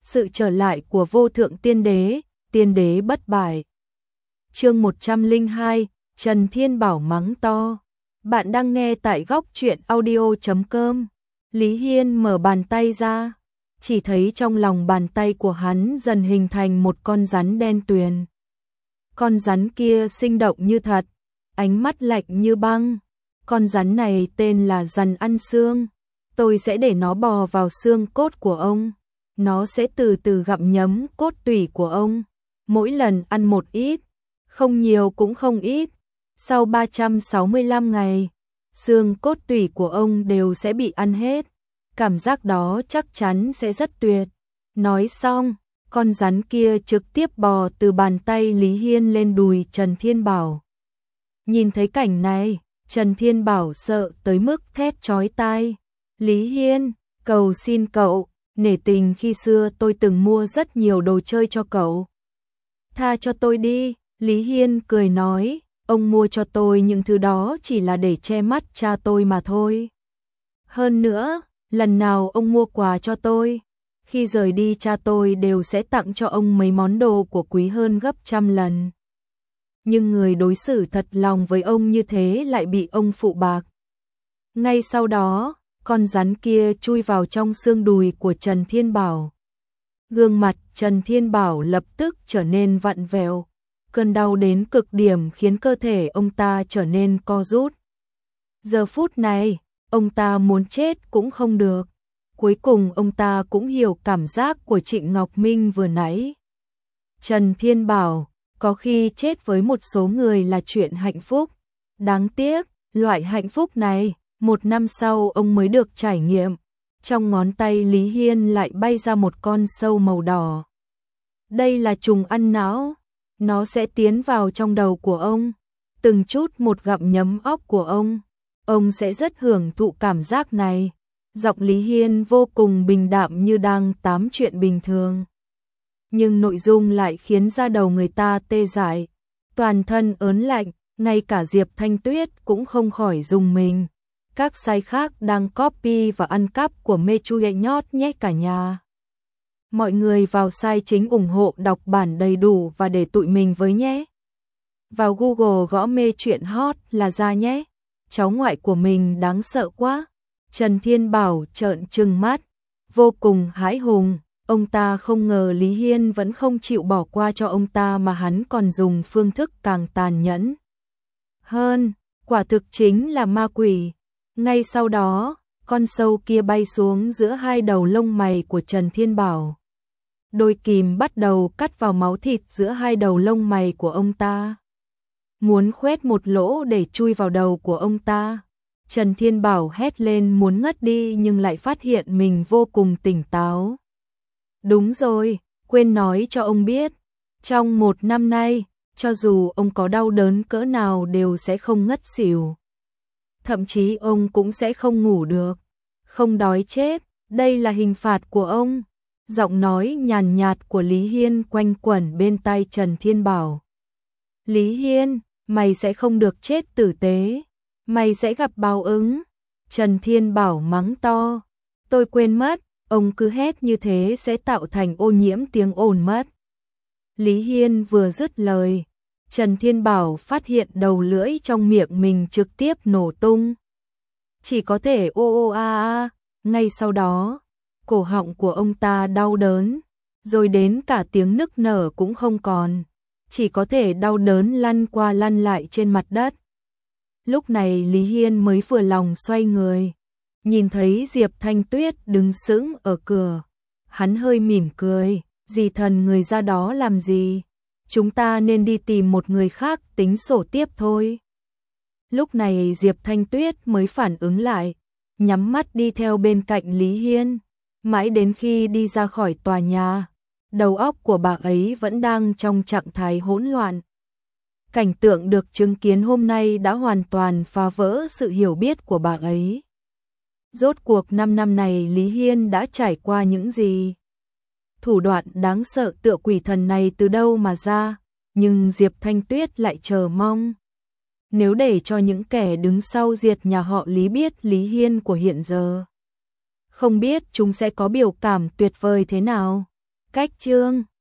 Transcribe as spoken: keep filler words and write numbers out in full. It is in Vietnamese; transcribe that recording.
sự trở lại của vô thượng tiên đế, tiên đế bất bại. Chương một trăm lẻ hai, Trần Thiên Bảo mắng to. Bạn đang nghe tại góc truyện audio chấm com. Lý Hiên mở bàn tay ra, chỉ thấy trong lòng bàn tay của hắn dần hình thành một con rắn đen tuyền. Con rắn kia sinh động như thật, ánh mắt lạnh như băng. Con rắn này tên là rắn ăn xương. Tôi sẽ để nó bò vào xương cốt của ông. Nó sẽ từ từ gặm nhấm cốt tủy của ông. Mỗi lần ăn một ít, không nhiều cũng không ít. Sau ba trăm sáu mươi lăm ngày, xương cốt tủy của ông đều sẽ bị ăn hết. Cảm giác đó chắc chắn sẽ rất tuyệt. Nói xong, con rắn kia trực tiếp bò từ bàn tay Lý Hiên lên đùi Trần Thiên Bảo. Nhìn thấy cảnh này, Trần Thiên Bảo sợ tới mức thét chói tai. Lý Hiên, cầu xin cậu, nể tình khi xưa tôi từng mua rất nhiều đồ chơi cho cậu. Tha cho tôi đi, Lý Hiên cười nói, ông mua cho tôi những thứ đó chỉ là để che mắt cha tôi mà thôi. Hơn nữa, lần nào ông mua quà cho tôi, khi rời đi cha tôi đều sẽ tặng cho ông mấy món đồ của quý hơn gấp trăm lần. Nhưng người đối xử thật lòng với ông như thế lại bị ông phụ bạc. Ngay sau đó, con rắn kia chui vào trong xương đùi của Trần Thiên Bảo. Gương mặt Trần Thiên Bảo lập tức trở nên vặn vẹo, cơn đau đến cực điểm khiến cơ thể ông ta trở nên co rút. Giờ phút này, ông ta muốn chết cũng không được. Cuối cùng ông ta cũng hiểu cảm giác của Trịnh Ngọc Minh vừa nãy. Trần Thiên Bảo, có khi chết với một số người là chuyện hạnh phúc. Đáng tiếc, loại hạnh phúc này, một năm sau ông mới được trải nghiệm. Trong ngón tay Lý Hiên lại bay ra một con sâu màu đỏ. Đây là trùng ăn não. Nó sẽ tiến vào trong đầu của ông, từng chút một gặm nhấm óc của ông. Ông sẽ rất hưởng thụ cảm giác này. Giọng Lý Hiên vô cùng bình đạm như đang tám chuyện bình thường. Nhưng nội dung lại khiến da đầu người ta tê dại, toàn thân ớn lạnh, ngay cả Diệp Thanh Tuyết cũng không khỏi rùng mình. Các site khác đang copy và ăn cắp của Mê Chu Gậy Nhót nhé cả nhà. Mọi người vào site chính ủng hộ đọc bản đầy đủ và để tụi mình với nhé. Vào Google gõ Mê Truyện Hot là ra nhé. Cháu ngoại của mình đáng sợ quá. Trần Thiên Bảo trợn trừng mắt, vô cùng hãi hùng. Ông ta không ngờ Lý Hiên vẫn không chịu bỏ qua cho ông ta mà hắn còn dùng phương thức càng tàn nhẫn hơn, quả thực chính là ma quỷ. Ngay sau đó, con sâu kia bay xuống giữa hai đầu lông mày của Trần Thiên Bảo. Đôi kìm bắt đầu cắt vào máu thịt giữa hai đầu lông mày của ông ta, muốn khoét một lỗ để chui vào đầu của ông ta. Trần Thiên Bảo hét lên muốn ngất đi nhưng lại phát hiện mình vô cùng tỉnh táo. Đúng rồi, quên nói cho ông biết, trong một năm nay, cho dù ông có đau đớn cỡ nào đều sẽ không ngất xỉu. Thậm chí ông cũng sẽ không ngủ được, không đói chết, đây là hình phạt của ông. Giọng nói nhàn nhạt của Lý Hiên quanh quẩn bên tai Trần Thiên Bảo. Lý Hiên, mày sẽ không được chết tử tế, mày sẽ gặp báo ứng. Trần Thiên Bảo mắng to, tôi quên mất, ông cứ hét như thế sẽ tạo thành ô nhiễm tiếng ồn mất. Lý Hiên vừa dứt lời, Trần Thiên Bảo phát hiện đầu lưỡi trong miệng mình trực tiếp nổ tung. Chỉ có thể ô ô a a, ngay sau đó, cổ họng của ông ta đau đớn, rồi đến cả tiếng nức nở cũng không còn, chỉ có thể đau đớn lăn qua lăn lại trên mặt đất. Lúc này Lý Hiên mới vừa lòng xoay người, nhìn thấy Diệp Thanh Tuyết đứng sững ở cửa. Hắn hơi mỉm cười, dì thần người ra đó làm gì? Chúng ta nên đi tìm một người khác tính sổ tiếp thôi. Lúc này Diệp Thanh Tuyết mới phản ứng lại, nhắm mắt đi theo bên cạnh Lý Hiên. Mãi đến khi đi ra khỏi tòa nhà, đầu óc của bà ấy vẫn đang trong trạng thái hỗn loạn. Cảnh tượng được chứng kiến hôm nay đã hoàn toàn phá vỡ sự hiểu biết của bà ấy. Rốt cuộc năm năm này Lý Hiên đã trải qua những gì? Thủ đoạn đáng sợ tựa quỷ thần này từ đâu mà ra? Nhưng Diệp Thanh Tuyết lại chờ mong. Nếu để cho những kẻ đứng sau diệt nhà họ Lý biết Lý Hiên của hiện giờ, không biết chúng sẽ có biểu cảm tuyệt vời thế nào. Cách chương